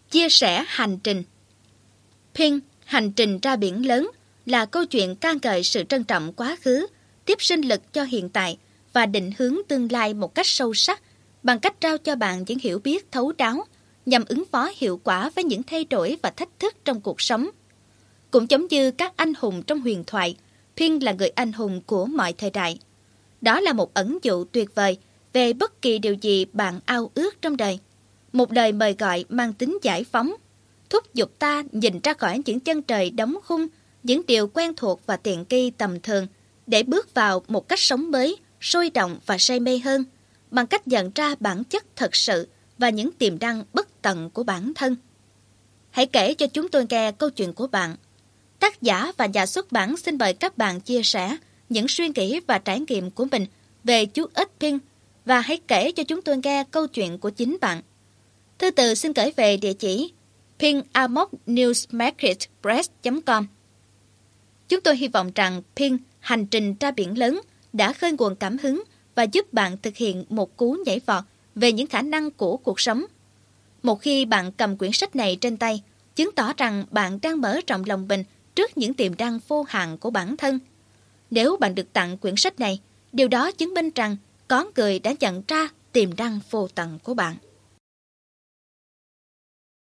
Chia sẻ hành trình. Pink, hành trình ra biển lớn là câu chuyện ca ngợi sự trân trọng quá khứ, tiếp sinh lực cho hiện tại và định hướng tương lai một cách sâu sắc bằng cách trao cho bạn những hiểu biết thấu đáo nhằm ứng phó hiệu quả với những thay đổi và thách thức trong cuộc sống. Cũng giống như các anh hùng trong huyền thoại, Pink là người anh hùng của mọi thời đại. Đó là một ẩn dụ tuyệt vời về bất kỳ điều gì bạn ao ước trong đời. Một lời mời gọi mang tính giải phóng, thúc giục ta nhìn ra khỏi những chân trời đóng khung, những điều quen thuộc và tiện nghi tầm thường, để bước vào một cách sống mới, sôi động và say mê hơn, bằng cách nhận ra bản chất thật sự và những tiềm năng bất tận của bản thân. Hãy kể cho chúng tôi nghe câu chuyện của bạn. Tác giả và nhà xuất bản xin mời các bạn chia sẻ những suy nghĩ và trải nghiệm của mình về chú ếch Pink và hãy kể cho chúng tôi nghe câu chuyện của chính bạn. Thư từ xin gửi về địa chỉ pink@newsmarketpress.com. Chúng tôi hy vọng rằng Pink, hành trình ra biển lớn đã khơi nguồn cảm hứng và giúp bạn thực hiện một cú nhảy vọt về những khả năng của cuộc sống. Một khi bạn cầm quyển sách này trên tay, chứng tỏ rằng bạn đang mở rộng lòng mình trước những tiềm năng vô hạn của bản thân. Nếu bạn được tặng quyển sách này, điều đó chứng minh rằng có người đã nhận ra tiềm năng vô tận của bạn.